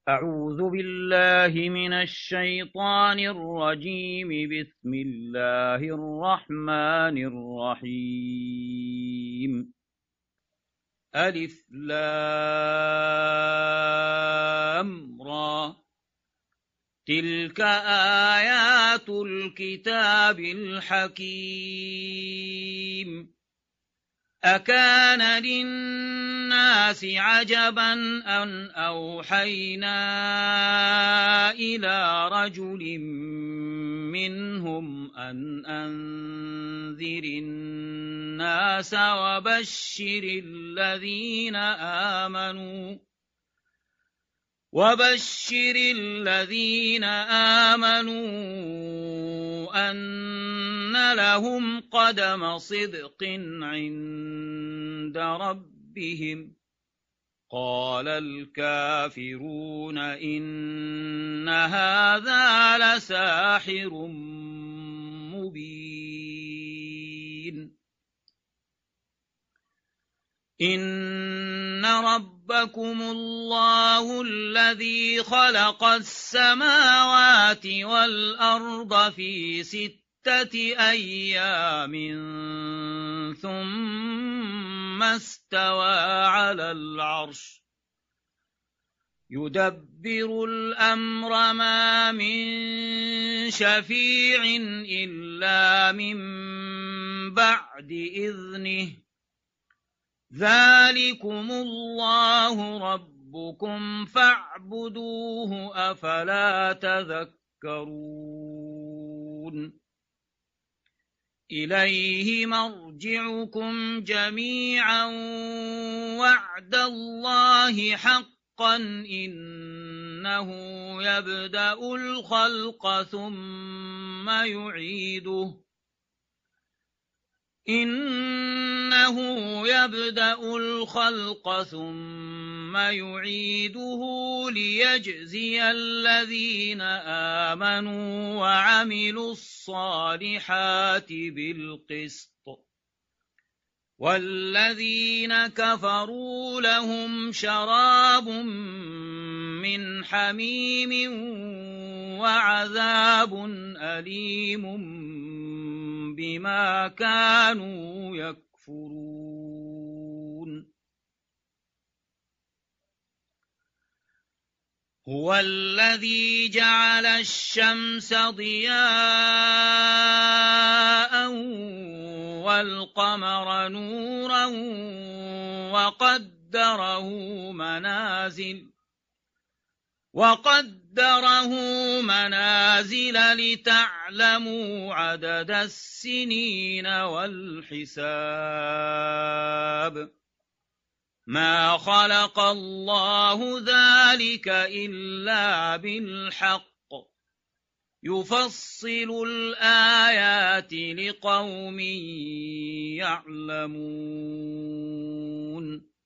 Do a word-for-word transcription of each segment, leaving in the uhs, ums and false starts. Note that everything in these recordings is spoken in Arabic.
أعوذ بالله من الشيطان الرجيم. بسم الله الرحمن الرحيم. ألف لام را. تلك آيات الكتاب الحكيم. أكان للناس عجبا أن أوحينا إلى رجل منهم أن أنذر الناس وبشر الذين آمنوا وبشر الذين آمنوا أن لهم قدم صدق عند ربهم. قال الكافرون إن هذا لساحر مبين. إن ربكم الله الذي خلق السماوات والأرض في ستة أيام ثم استوى على العرش يدبر الأمر ما من شفيع إلا من بعد إذنه. ذلكم الله ربكم فاعبدوه أفلا تذكرون. إليه مرجعكم جميعا وعد الله حقا إنه يبدأ الخلق ثم يعيده إنه يبدأ الخلق ثم يعيده ليجزي الذين آمنوا وعملوا الصالحات بالقسط والذين كفروا لهم شراب من حميم وعذاب أليم بما كانوا يكفرون. هو الذي جعل الشمس ضياء والقمر نورا وقدره منازل وقدره منازل لتعلموا عدد السنين والحساب. ما خلق الله ذلك إلا بالحق يفصل الآيات لقوم يعلمون.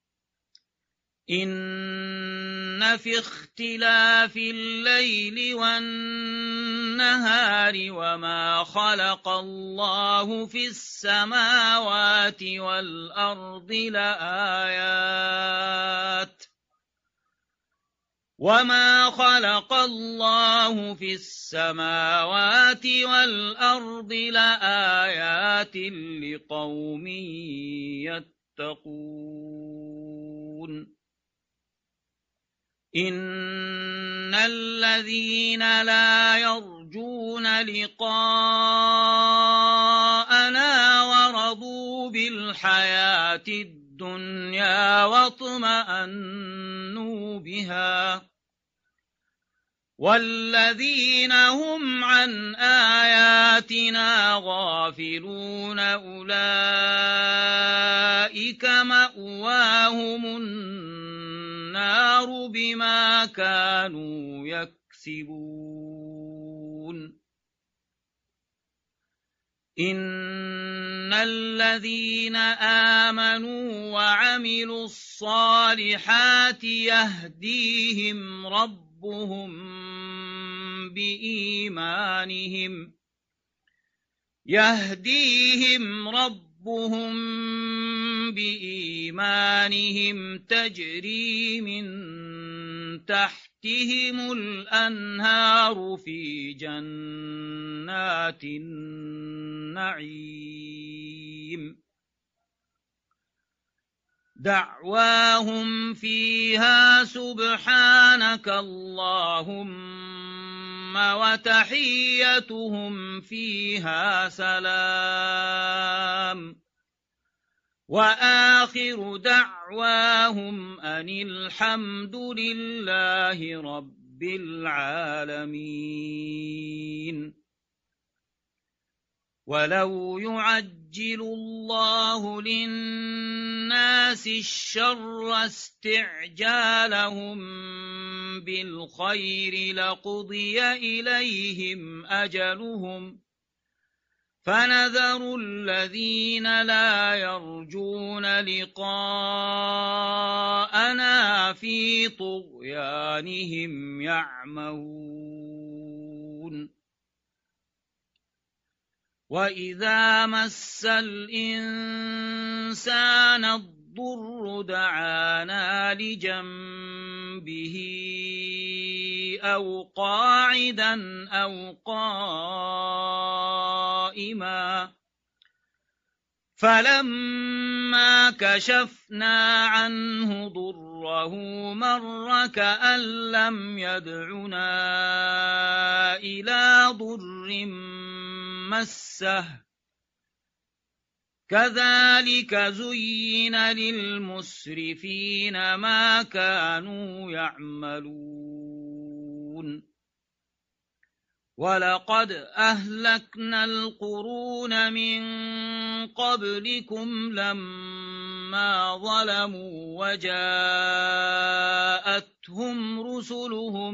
إن في اختلاف الليل والنهار وما خلق الله في السماوات والأرض لآيات وما خلق الله في السماوات والأرض لآيات لقوم يتقون. إن الذين لا يرجون لقاءنا ورضوا بالحياة الدنيا واطمأنوا بها والذين هم عن آياتنا غافلون أولئك مأواهم النار بما كانوا يكسبون. إن الذين آمنوا وعملوا الصالحات يهديهم ربهم بإيمانهم يهديهم ربهم بإيمانهم تجري من تحتهم الأنهار في جنات النعيم دعواهم فيها سبحانك اللهم وتحيتهم فيها سلام وآخر دعواهم أن الحمد لله رب العالمين. ولو يعجل الله للناس الشر استعجالهم بالخير لقضي إليهم أجلهم فنذر الذين لا يرجون لقاءنا في طغيانهم يعمهون. وإذا مس الإنسان الضر دعانا لجنبه أو قاعدا أو قائما فلما كشفنا عنه ضره مر كأن لم يدعنا إلى ضر مسه كذلك زين للمسرفين ما كانوا يعملون. ولقد أهلكنا القرون من قبلكم لما ظلموا وجاءتهم رسلهم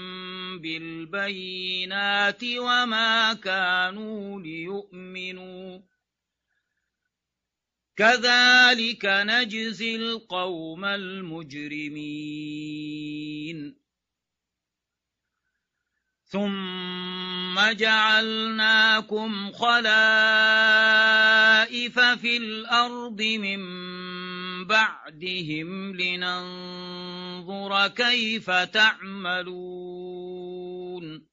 بالبينات وما كانوا ليؤمنوا كذلك نجزي القوم المجرمين. ثم جعلناكم خلائف في الأرض من بعدهم لننظر كيف تعملون.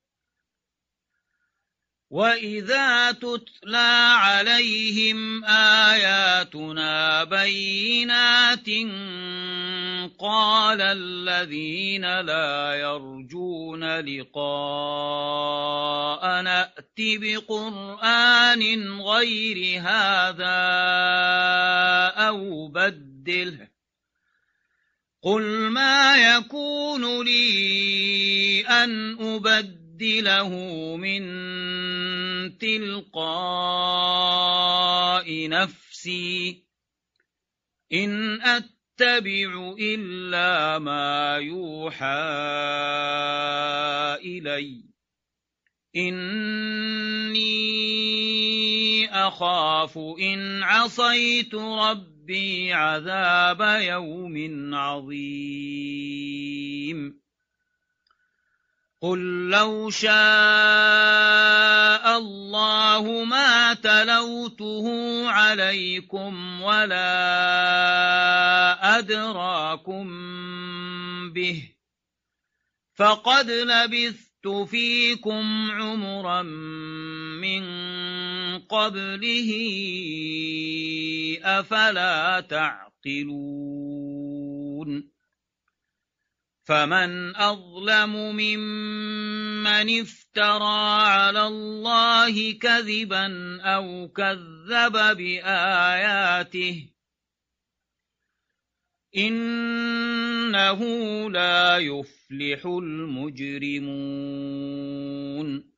وإذا تتلى عليهم آياتنا بينات قال الذين لا يرجون لقاءنا ائت بقرآن غير هذا أو بدله قل ما يكون لي أن أبدله من تلقاء نفسي إن أتبع إلا ما يوحى إلي إني أخاف إن عصيت ربي عذاب يوم عظيم. قل لو شاء الله ما تلوته عليكم ولا أدراكم به فقد لبثت فيكم عمرا من قبله أفلا تعقلون. فمن أظلم ممن افترى على الله كذبا أو كذب بآياته إنه لا يفلح المجرمون.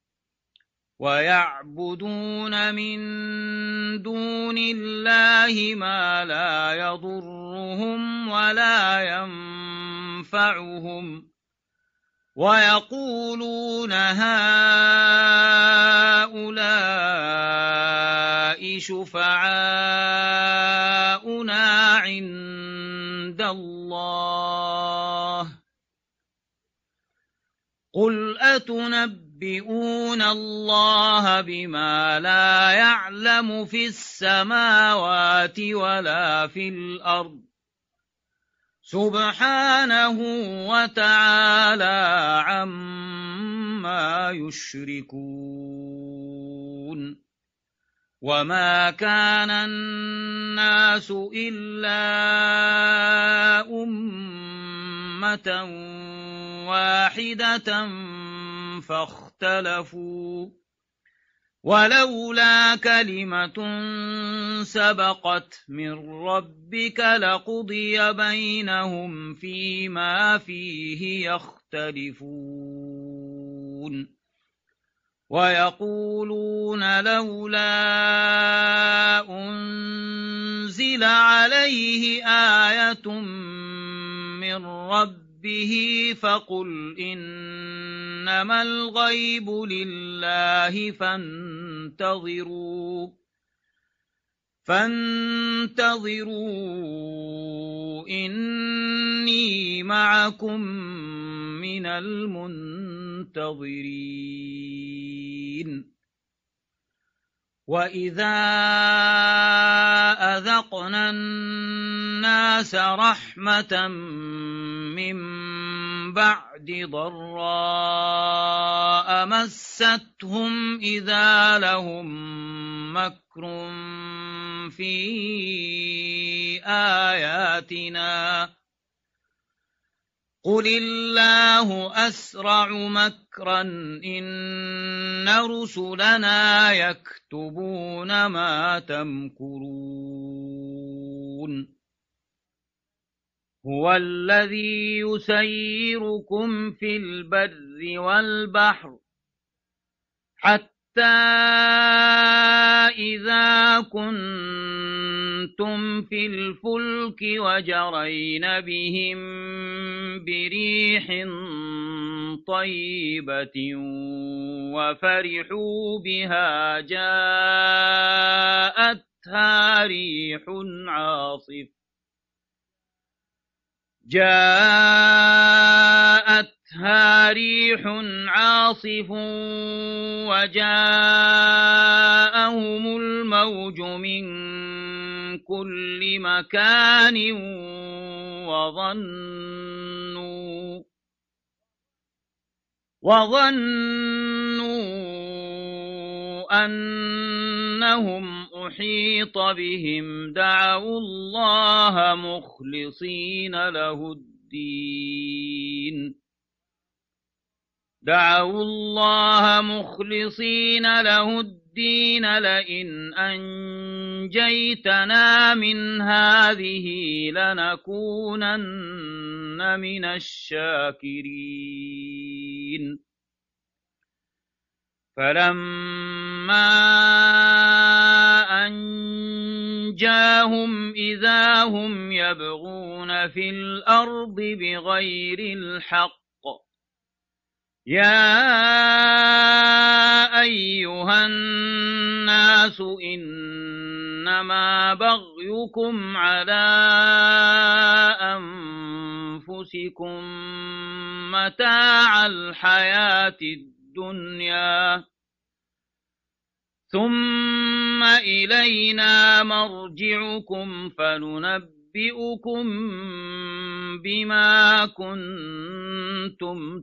ويعبدون من دون الله ما لا يضرهم ولا ينفعهم ويقولون هؤلاء شفعاؤنا عند الله قل أتنبئون الله بما لا يعلم في السماوات ولا في الأرض سبحانه وتعالى عما يشركون وما كان الناس إلا أمة واحدة فاختلفوا ولولا كلمة سبقت من ربك لقضي بينهم فيما فيه يختلفون ويقولون لولا أنزل عليه آية من ربه فقل إنما الغيب لله فانتظروا فانتظروا إني معكم من المنتظرين وإذا أذقنا الناس رحمة من بعد ضراء مستهم إذا لهم مكر في آياتنا قل الله أسرع مكرا إن رسلنا يكتبون ما تمكرون هو الذي يسيركم في البر والبحر حتى إذا كنتم في الفلك وجرين بهم بريح طيبة وفرحوا بها جاءتها ريح عاصف جاءتها ريح عاصف وجاءهم الموج من كل مكان وظنوا وظنوا أنهم أحيط بهم دعوا الله مخلصين له الدين دعوا الله مخلصين له الدين لئن أنجيتنا من هذه لنكونن من الشاكرين فلما أنجاهم إذا هم يبغون في الأرض بغير الحق يا أيها الناس إنما بغيكم على أنفسكم متاع الحياة الدنيا ثم إلينا مرجعكم فننبئكم بما كنتم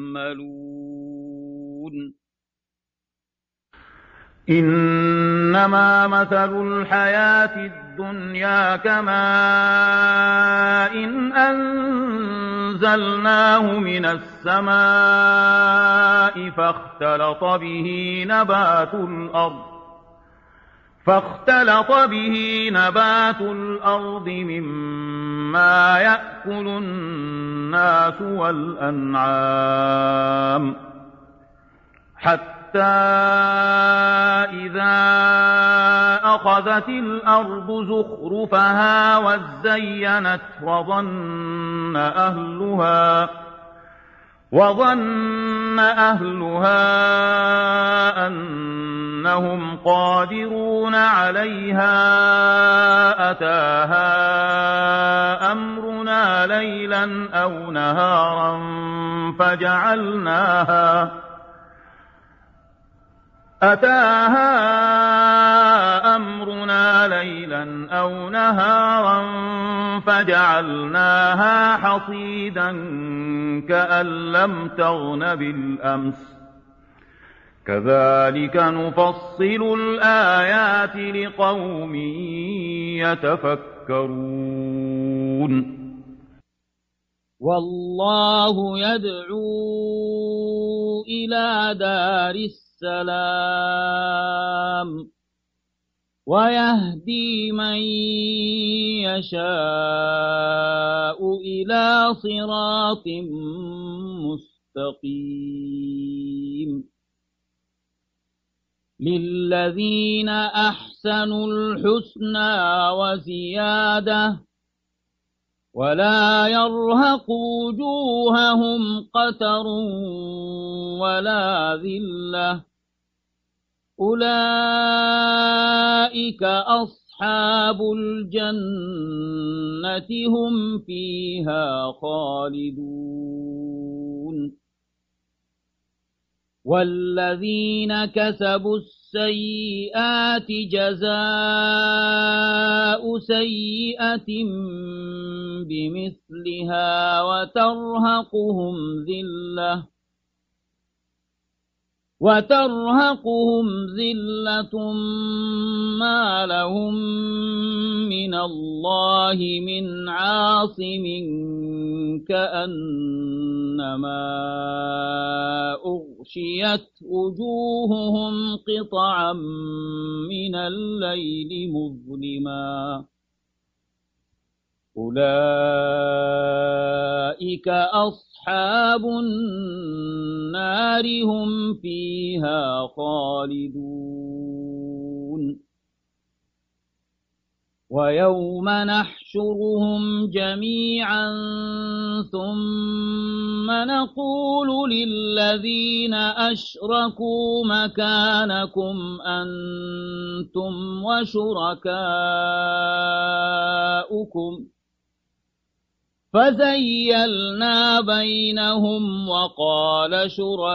تعملون إنما مثل الحياة الدنيا كماء إن أنزلناه من السماء فاختلط به نبات الأرض فاختلط به نبات الأرض مما يأكل الناس والأنعام حتى إذا أخذت الأرض زخرفها وزينت وظن أهلها وظن أهلها أنهم قادرون عليها أتاها أمرنا ليلا أو نهارا فجعلناها أتاها أمرنا ليلا أو نهارا فجعلناها حصيدا كأن لم تغن بالأمس كذلك نفصل الآيات لقوم يتفكرون والله يدعو إلى دار السلام ويهدي من يشاء إلى صراط مستقيم للذين أحسنوا الحسنى وزيادة ولا يرهق وجوههم قتر ولا ذلة أولئك أصحاب الجنة هم فيها خالدون والذين كسبوا السيئات جزاء سيئة بمثلها وترهقهم ذلة وترهقهم ذلة ما لهم من الله من عاصم كأنما أغشيت وجوههم قطعا من الليل مظلما أولئك أصحاب النار هم فيها خالدون ويوم نحشرهم جميعا ثم نقول للذين أشركوا مكانكم أنتم وشركاؤكم فزيلنا بينهم وقال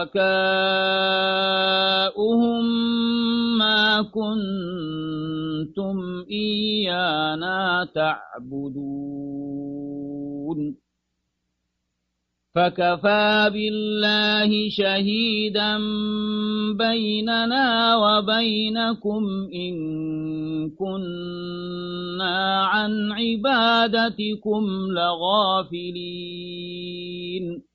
شركاؤهم ما كنتم إيانا تعبدون فكفى بالله شهيدا بيننا وبينكم إن كنا عن عبادتكم لغافلين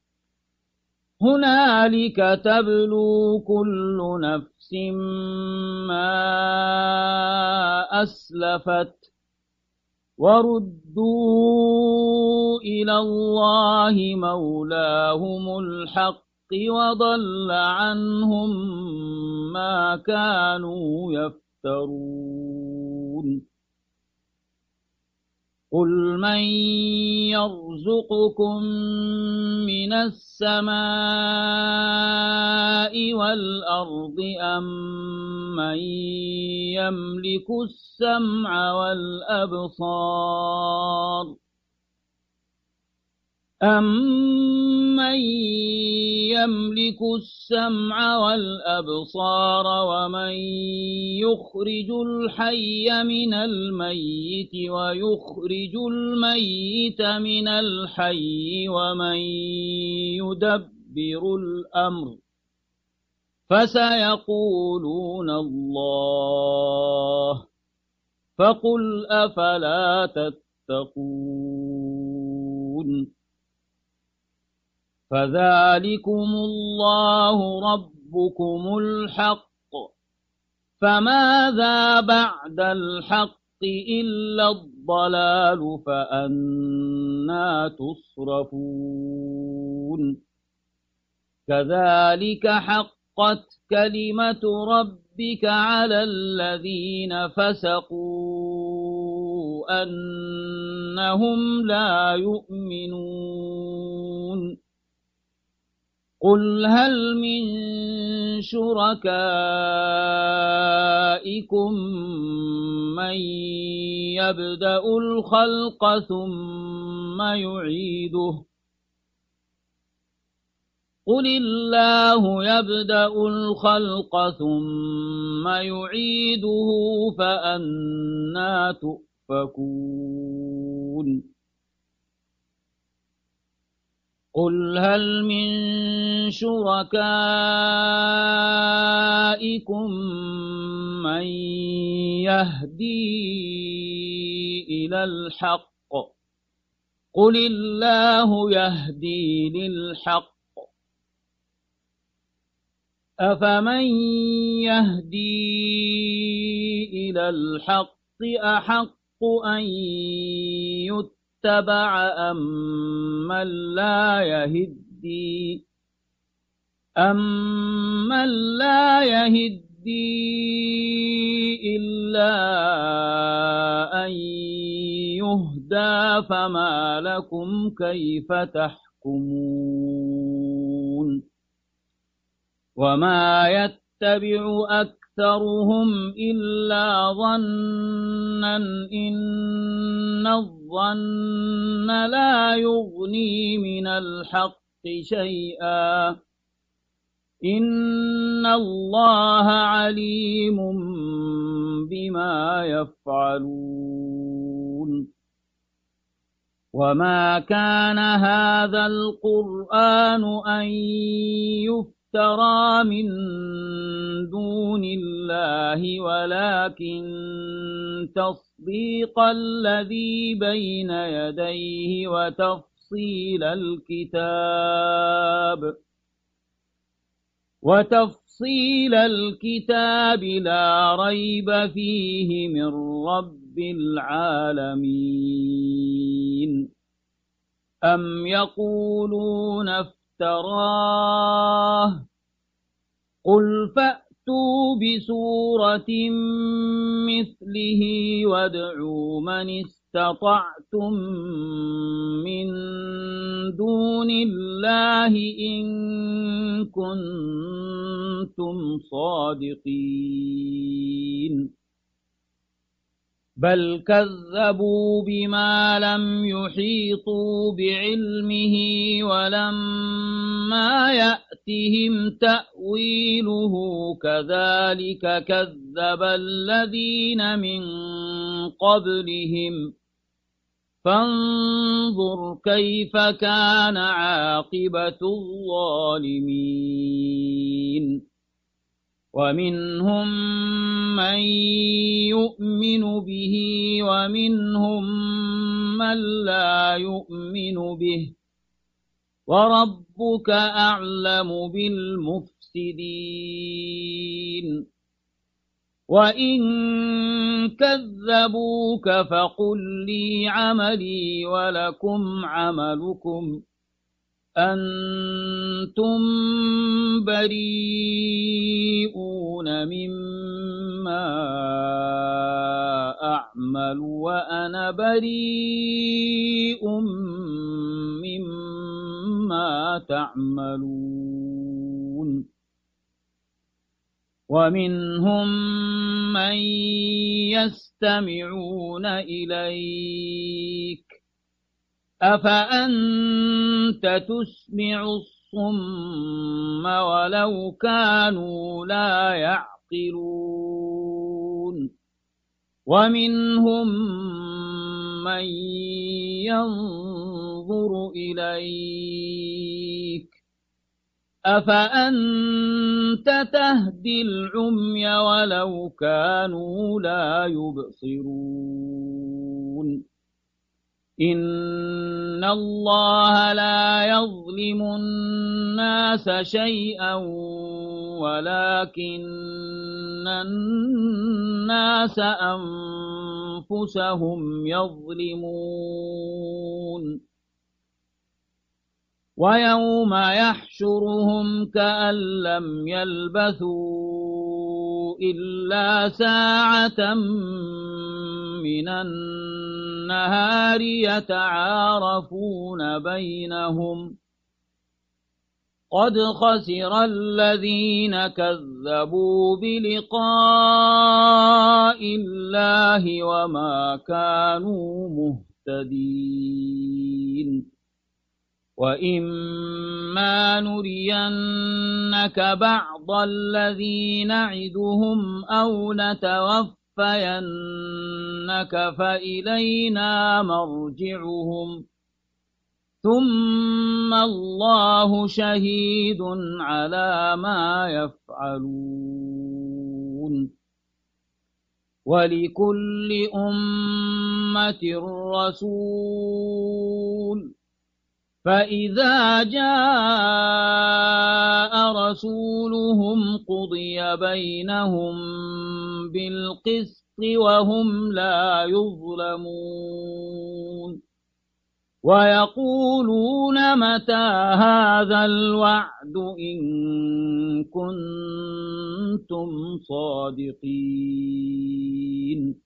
هنالك تبلو كل نفس ما أسلفت وردوا إلى الله مولاهم الحق وضل عنهم ما كانوا يفترون قل من يرزقكم من السماء والأرض أم من يملك السمع والأبصار أَمَّن يَمْلِكُ السَّمْعَ وَالْأَبْصَارَ وَمَن يُخْرِجُ الْحَيَّ مِنَ الْمَيِّتِ وَيُخْرِجُ الْمَيِّتَ مِنَ الْحَيِّ وَمَن يُدَبِّرُ الْأَمْرَ فَسَيَقُولُونَ اللَّهُ فَقُلْ أَفَلَا تَتَّقُونَ فذلكم الله ربكم الحق فماذا بعد الحق إلا الضلال فأنى تصرفون كذلك حقت كلمة ربك على الذين فسقوا أنهم لا يؤمنون قل هل من شركائكم من يبدأ الخلق ثم يعيده قل الله يبدأ الخلق ثم يعيده فأنى تؤفكون قل هل من شركائكم من يهدي إلى الحق قل الله يهدي للحق أفمن يهدي إلى الحق أحق أن يتبع أمن لا يهدي أمن لا يهدي إلا أن يهدى فما لكم كيف تحكمون وما يتبع أكثرهم إلا ظنا إن الظن لا يغني من الحق شيئا إن الله عليم بما يفعلون وما كان هذا القرآن أن يفترى ترى من دون الله ولكن تصديق الذي بين يديه وتفصيل الكتاب وتفصيل الكتاب لا ريب فيه من رب العالمين أم يقولون افتراه قل فأتوا بسورة مثله وادعوا من استطعتم من دون الله إن كنتم صادقين بل كذبوا بما لم يحيطوا بعلمه ولما يأتهم تأويله كذلك كذب الذين من قبلهم فانظر كيف كان عاقبة الظالمين ومنهم من يؤمن به ومنهم من لا يؤمن به وربك أعلم بالمفسدين وإن كذبوك فقل لي عملي ولكم عملكم أنتم بريئون مما أعمل وأنا بريء مما تعملون ومنهم من يستمعون إليك أفأنت تسمع الصم ولو كانوا لا يعقلون ومنهم من ينظر إليك أفأنت تهدي العمي ولو كانوا لا يبصرون إن الله لا يظلم الناس شيئا ولكن الناس أنفسهم يظلمون ويوم يحشرهم كأن لم يلبثوا إلا ساعة من النهار يتعارفون بينهم قد خسر الذين كذبوا بلقاء الله وما كانوا مهتدين وإما إما نرينك بعض الذي نعدهم أو نتوفينك فإلينا مرجعهم ثم الله شهيد على ما يفعلون ولكل أمة رسول فإذا جاء رسولهم قضي بينهم بالقسط وهم لا يظلمون ويقولون متى هذا الوعد إن كنتم صادقين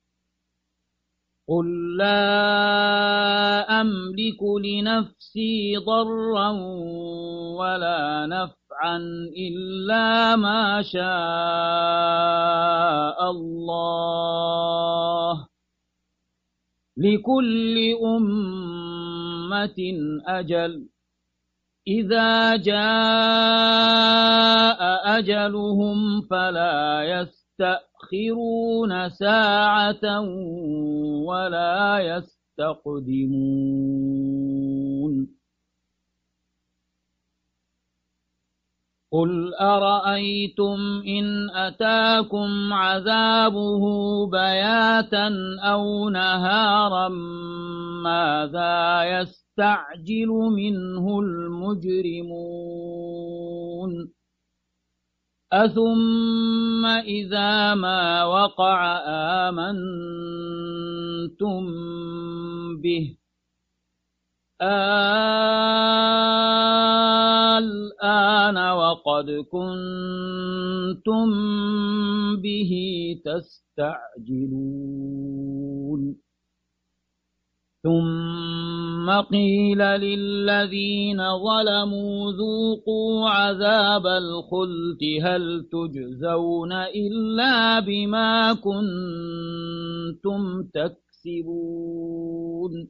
قل لا أملك لنفسي ضرا ولا نفعا إلا ما شاء الله لكل أمة أجل إذا جاء أجلهم فلا يستأخرون ساعة ولا يستقدمون قل أرأيتم إن أتاكم عذابه بياتا أو نهارا ماذا يستعجل منه المجرمون أثم إذا ما وقع آمنتم به الآن وقد كنتم به تستعجلون ثم قيل للذين ظلموا ذوقوا عذاب الخلد هل تجزون إلا بما كنتم تكسبون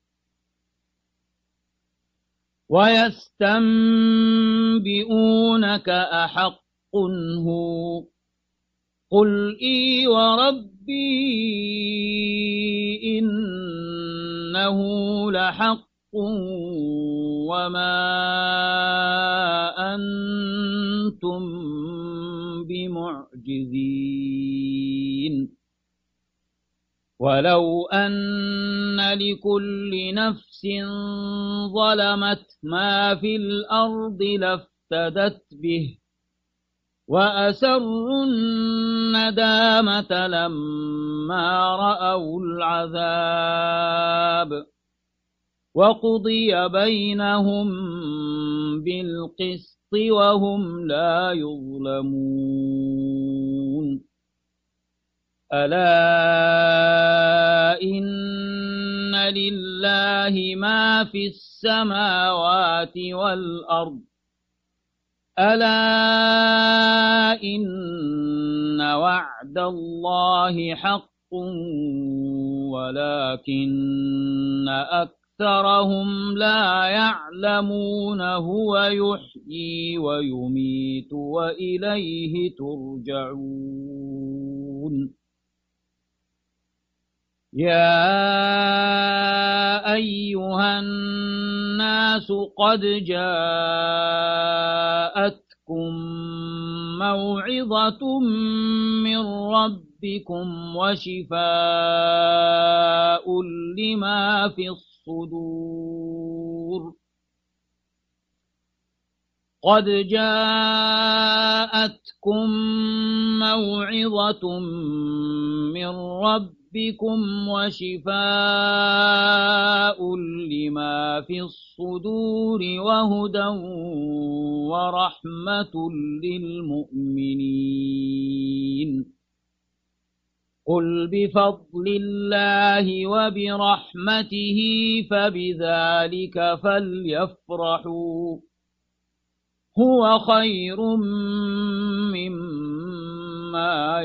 ويستنبئونك أحق هو قل إي وربي إنه لحق وما أنتم بمعجزين ولو أن لكل نفس ظلمت ما في الأرض لافتدت به وأسروا الندامة لما رأوا العذاب وقضي بينهم بالقسط وهم لا يظلمون ألا إن لله ما في السماوات والأرض ألا إن وعد الله حق ولكن أكثرهم لا يعلمون هو يحيي ويميت وإليه ترجعون يا أيها الناس قد جاءتكم موعظة من ربكم وشفاء لما في الصدور قد جاءتكم موعظة من ربكم بكم وشفاء لما في الصدور وهدى ورحمة للمؤمنين قل بفضل الله وبرحمته فبذلك فليفرحوا هو خير مما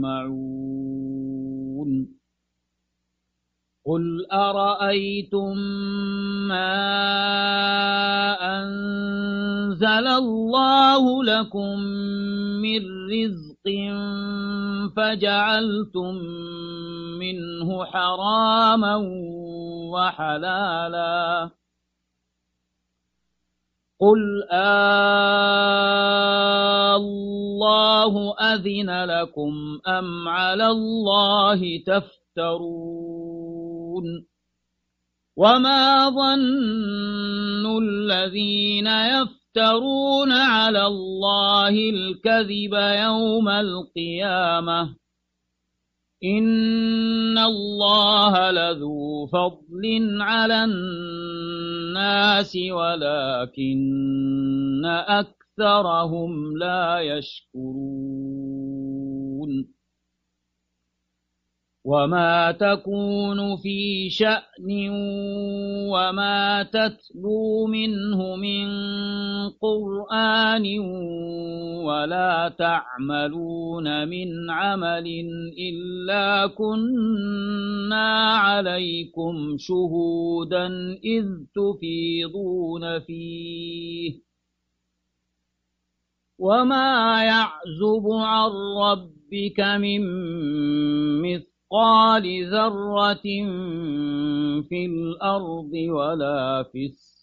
يجمعون قل أرأيتم ما أنتم أنزل الله لكم من رزق فجعلتم منه حراما وحلالا قل آه الله أذن لكم أم على الله تفترون وما ظن الذين يفترون على الله الكذب يوم القيامة إن الله لذو فضل على الناس ولكن أكثرهم لا يشكرون وما تكون في شأن وما تتلو منه من قرآن ولا تعملون من عمل إلا كنا عليكم شهودا إذ تفيضون فيه وما يعزب عن ربك من مثل مثقال ذرة في الأرض ولا في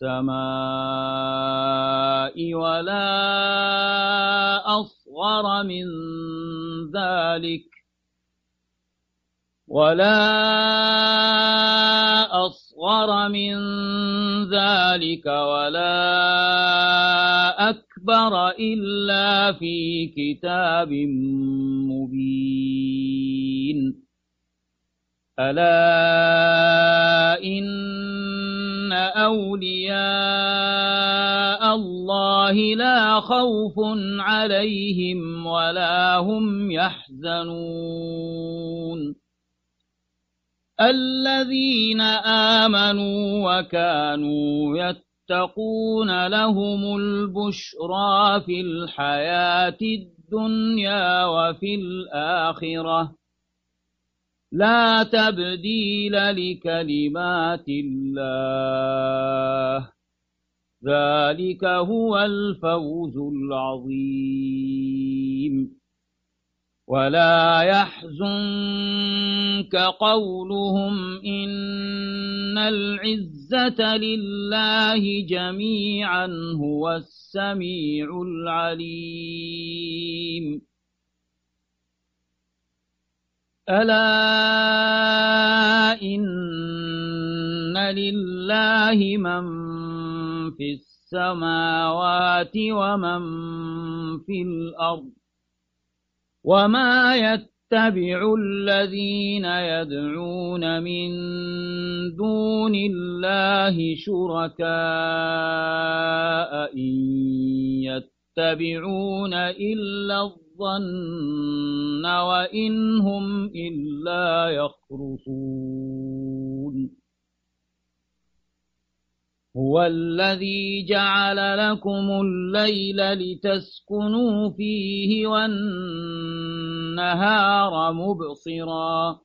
السماء ولا أصغر من ذلك ولا أصغر من ذلك ولا أكبر إلا في كتاب مبين ألا إن أولياء الله لا خوف عليهم ولا هم يحزنون الذين آمنوا وكانوا يتقون لهم البشرى في الحياة الدنيا وفي الآخرة لا تبديل لكلمات الله ذلك هو الفوز العظيم ولا يحزنك قولهم إن العزة لله جميعا هو السميع العليم ألا إن لله من في السماوات ومن في الأرض وما يتبع الذين يدعون من دون الله شركاء إن يتبعون إلا الظن وإن هم إلا يخرصون هو الذي جعل لكم الليل لتسكنوا فيه والنهار مبصرا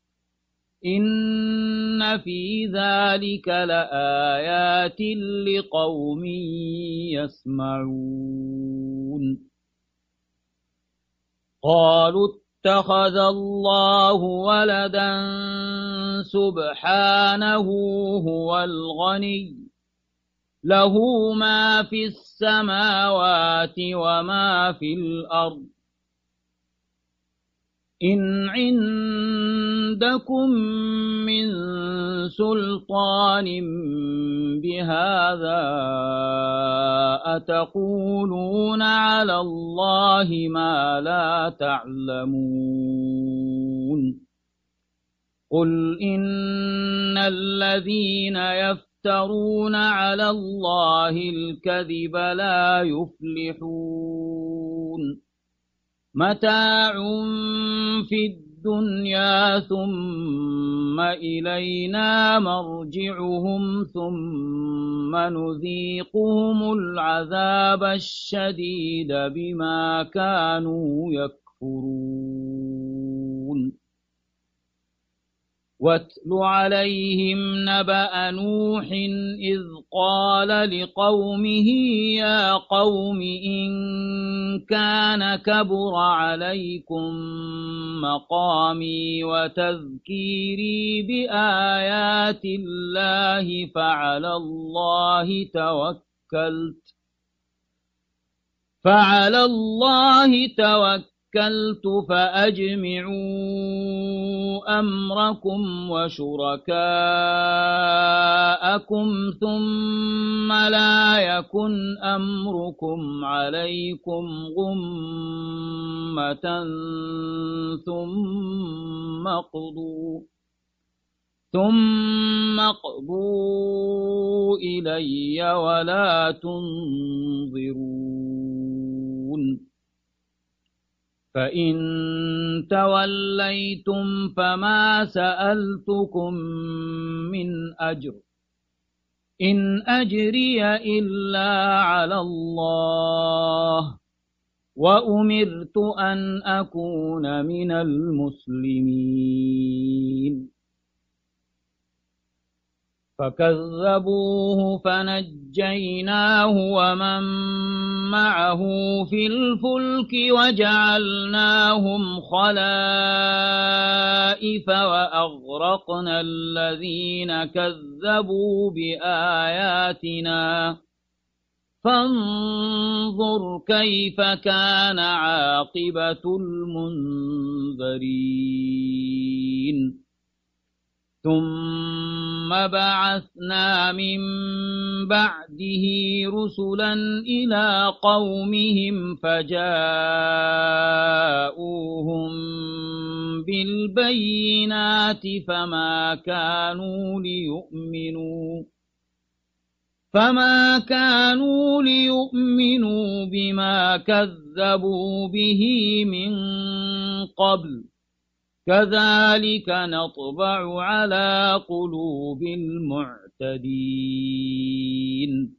إن في ذلك لآيات لقوم يسمعون قالوا اتخذ الله ولدا سبحانه هو الغني له ما في السماوات وما في الأرض إن عندكم من سلطان بهذا أتقولون على الله ما لا تعلمون قل إن الذين يفترون على الله الكذب لا يفلحون متاع في الدنيا ثم إلينا مرجعهم ثم نذيقهم العذاب الشديد بما كانوا يكفرون واتل عليهم نبأ نوح إذ قال لقومه يا قوم إن كان كبر عليكم مقامي وتذكيري بآيات الله فعلى الله توكلت فعلى الله توكلت توكلت فأجمعوا أمركم وشركاءكم ثم لا يكن أمركم عليكم غمة ثم اقضوا ثم اقضوا إلي ولا تنظرون فإن توليتم فما سألتكم من أجر إن أجري إلا على الله وأمرت أن أكون من المسلمين فكذبوه فنجيناه ومن معه في الفلك وجعلناهم خلائف وأغرقنا الذين كذبوا بآياتنا فانظر كيف كان عاقبة المنذرين ثم بعثنا من بعده رسلا إلى قومهم فجاءوهم بالبينات فما كانوا ليؤمنوا فما كانوا ليؤمنوا بما كذبوا به من قبل كذلك نطبع على قلوب المعتدين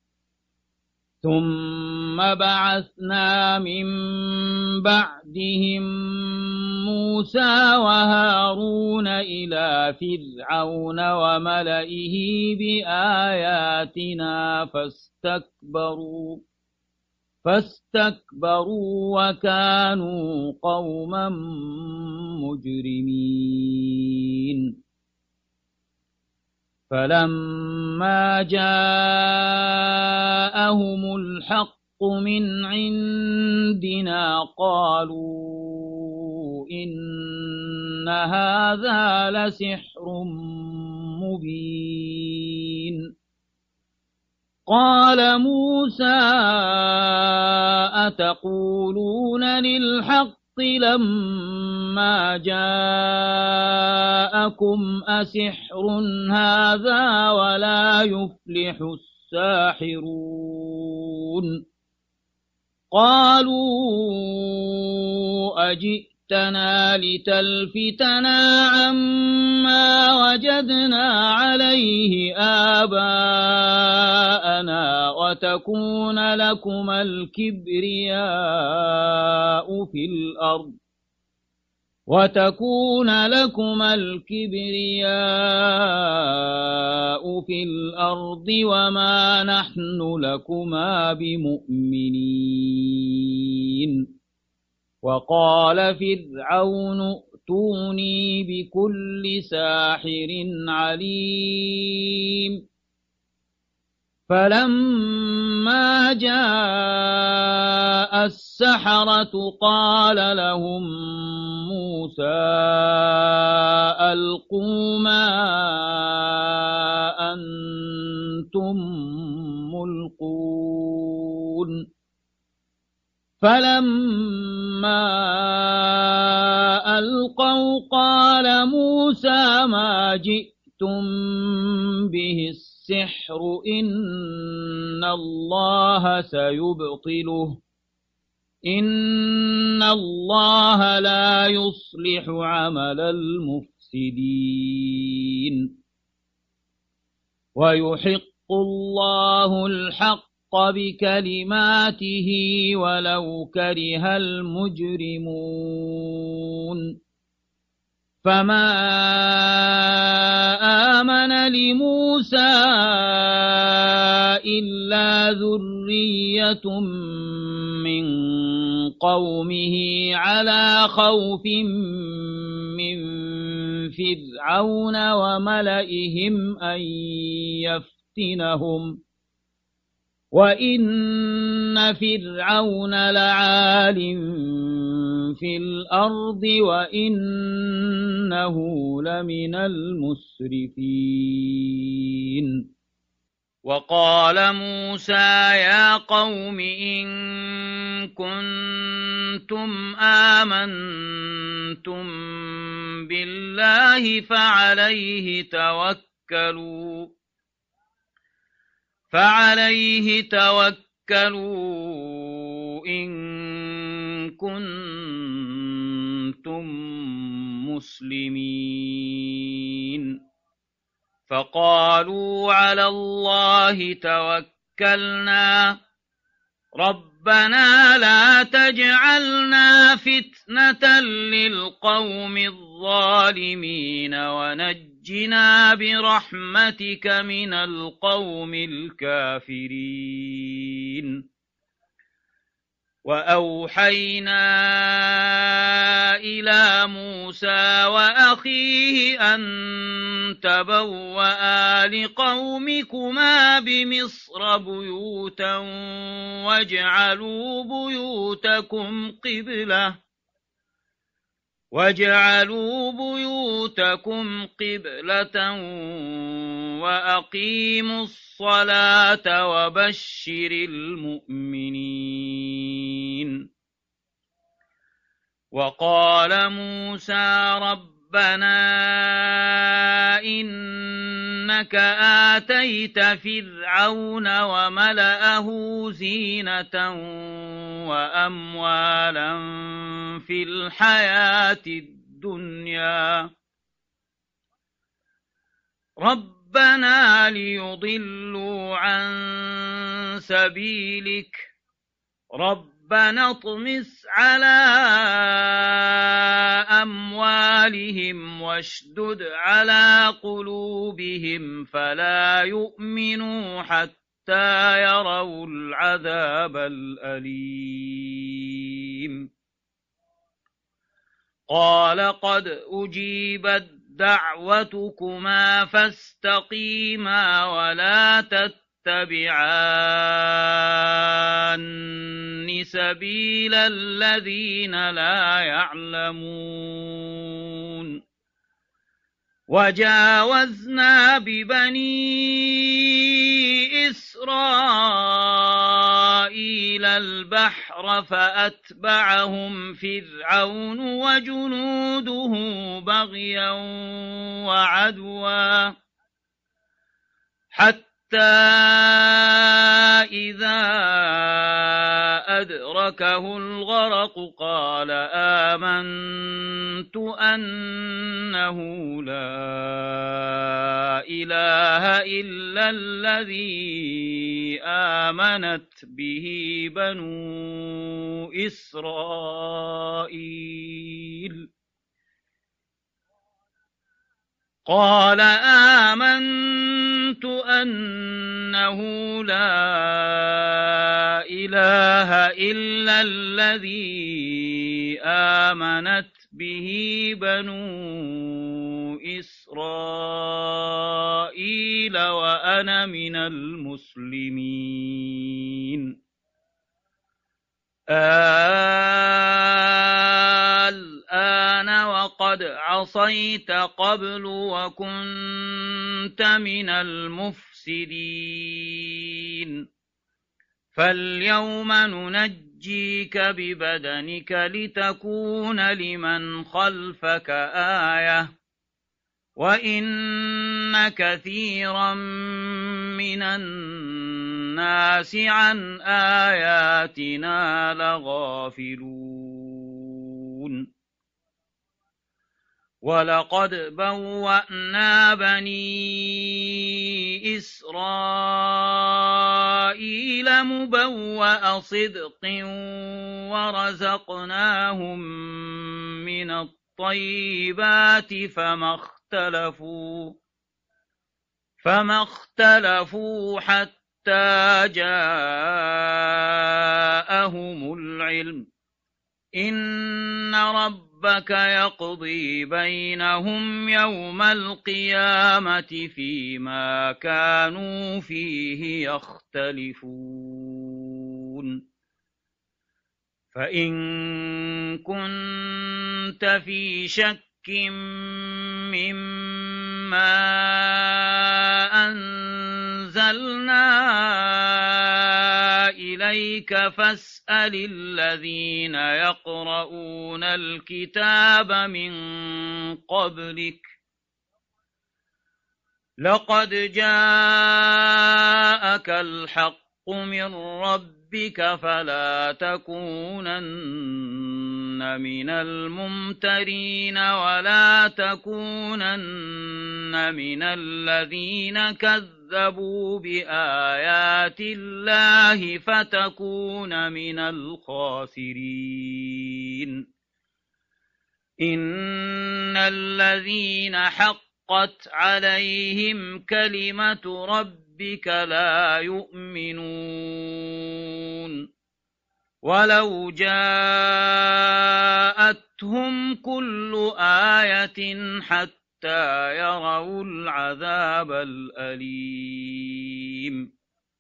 ثم بعثنا من بعدهم موسى وهارون إلى فرعون وملئه بآياتنا فاستكبروا فاستكبروا وكانوا قوما مجرمين فلما جاءهم الحق من عندنا قالوا إن هذا لسحر مبين قال موسى أتقولون للحق لما جاءكم أسحر هذا ولا يفلح الساحرون قالوا أجئتنا لتلفتنا عما وجدنا عليه آباءنا وتكون لكما الكبرياء في الأرض وتكون لكما الكبرياء في الأرض وما نحن لكما بمؤمنين وقال فرعون ائتوني بكل ساحر عليم فلما جاء السحرة قال لهم موسى ألقوا ما أنتم ملقون فلما ألقوا قال موسى ما جئتم به السحر إن الله سيبطله إن الله لا يصلح عمل المفسدين ويحق الله الحق بكلماته ولو كره المجرمون فما آمن لموسى إلا ذرية من قومه على خوف من فرعون وملئهم أن يفتنهم وإن فرعون لعال في الأرض وإنه لمن المسرفين. وقال موسى يا قوم إن كنتم آمنتم بالله فعليه توكلوا فعليه توكلوا إن كنتم مسلمين. فقالوا على الله توكلنا ربنا لا تجعلنا فتنة للقوم الظالمين ونجنا برحمتك من القوم الكافرين. وأوحينا إلى موسى وأخيه أن تبوأ لقومكما بمصر بيوتا واجعلوا بيوتكم قبلة واجعلوا بيوتكم قبلة وأقيموا الصلاة وبشر المؤمنين. وقال موسى ربنا إنك آتيت فرعون وملأه زينة وأموالا في الحياة الدنيا ربنا ليضلوا عن سبيلك ربنا اطمس على أموالهم واشدد على قلوبهم فلا يؤمنوا حتى يروا العذاب الأليم. قال قد أجيبت دعوتكما فاستقيما ولا تتبعان سبيل الذين لا يعلمون. وجاوزنا ببني إسرائيل البحر فأتبعهم فرعون وجنوده بغيا وعدوا حتى إذا أدركه الغرق قال آمنت أنه لا إله إلا الذي آمنت به بنو إسرائيل. قال آمنت أنه لا إله إلا الذي آمنت به بنو إسرائيل وأنا من المسلمين. الآن وقد عصيت قبل وكنت من المفسدين فاليوم ننجيك ببدنك لتكون لمن خلفك آية وإن كثيرا من الناس عن آياتنا لغافلون. ولقد بوأنا بني إسرائيل مبوأ صدق ورزقناهم من الطيبات الطيبات فما اختلفوا فما اختلفوا حتى جاءهم العلم إن ربك يقضي بينهم يوم القيامة فيما كانوا فيه يختلفون فإن كنت في شك مما أنزلنا إليك فاسأل الذين يقرؤون الكتاب من قبلك لقد جاءك الحق من ربك فلا تكونن من الممترين ولا تكونن من الذين كذبوا بآيات الله فتكون من الخاسرين إن الذين حقت عليهم كلمة ربك لا يؤمنون ولو جاءتهم كل آية حتى يروا العذاب الأليم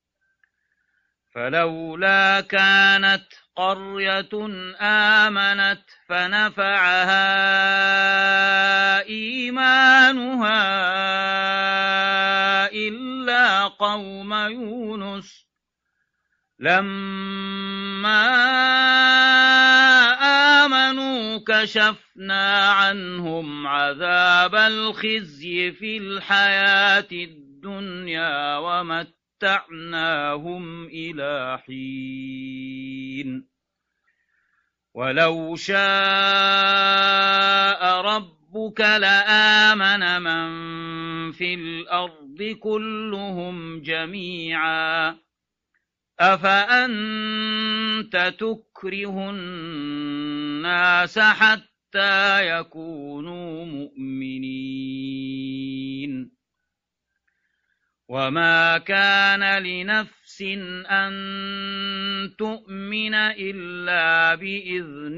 فلولا كانت قرية آمنت فنفعها إيمانها إلا قوم يونس لما آمنوا كشفنا عنهم عذاب الخزي في الحياة الدنيا ومتعناهم إلى حين ولو شاء ربك لآمن من في الأرض كلهم جميعا أفأنت تكره الناس حتى يكونوا مؤمنين وما كان لنفس أن تؤمن إلا بإذن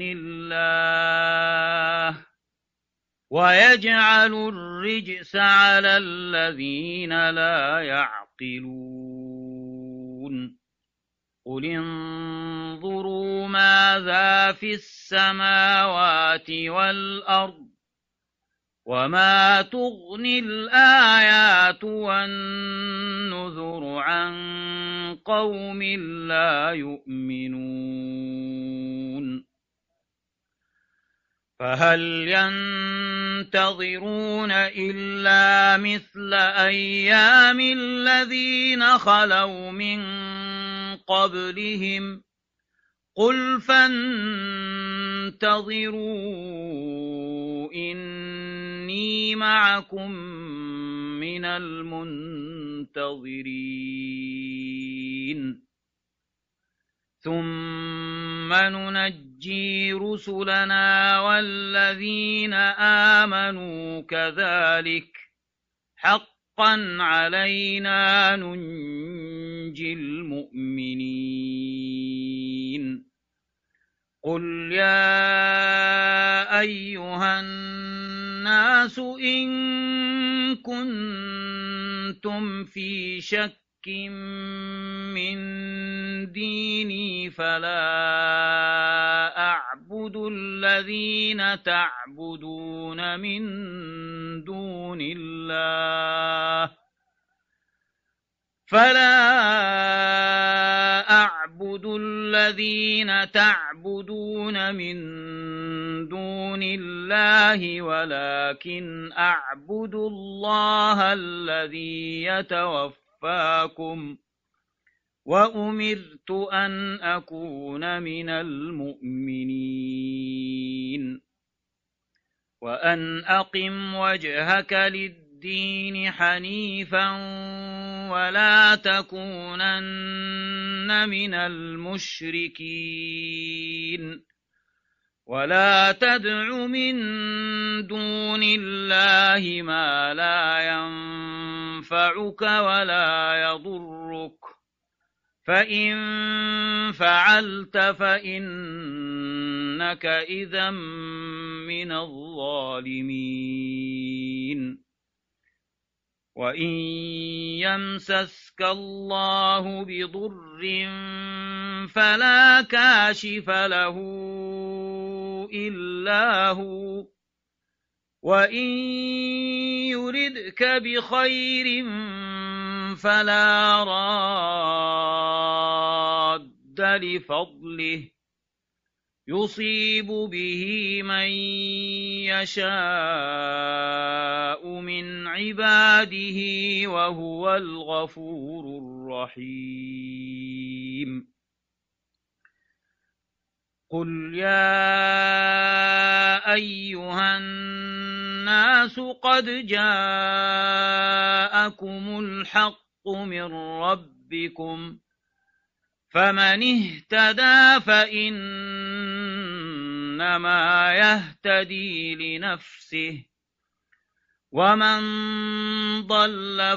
الله ويجعل الرجس على الذين لا يعقلون قل انظروا ماذا في السماوات والأرض وما تغني الآيات والنذر عن قوم لا يؤمنون فهل ينتظرون إلا مثل أيام الذين خلوا من قبلهم قل فانتظروا إني معكم من المنتظرين ثم ننجي رسلنا والذين آمنوا كذلك حقا علينا ننجي المؤمنين قل يا أيها الناس إن كنتم في شك من ديني فلا أعبد الذين تعبدون من دون الله فلا أعبد الذين تعبدون من دون الله ولكن أعبد الله الذي يتوفاكم وأمرت أن أكون من المؤمنين وأن أقم وجهك للدين حنيفا ولا تكونن من المشركين ولا تدع من دون الله ما لا ينفعك ولا يضرك فإن فعلت فإنك إذا من الظالمين وإن يمسسك الله بضر فلا كاشف له إلا هو وإن يردك بخير فلا راد لفضله يصيب به من يشاء من عباده وهو الغفور الرحيم قل يا أيها الناس قد جاءكم الحق من ربكم فمن اهتدى فإنما يهتدي لنفسه ومن ضل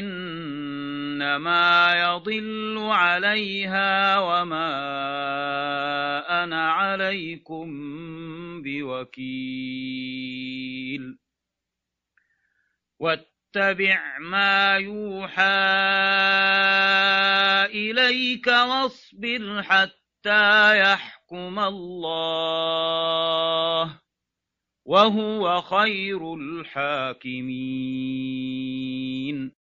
فإنما يضل عليها وما أنا عليكم بوكيل واتبع ما يوحى إليك واصبر حتى يحكم الله وهو خير الحاكمين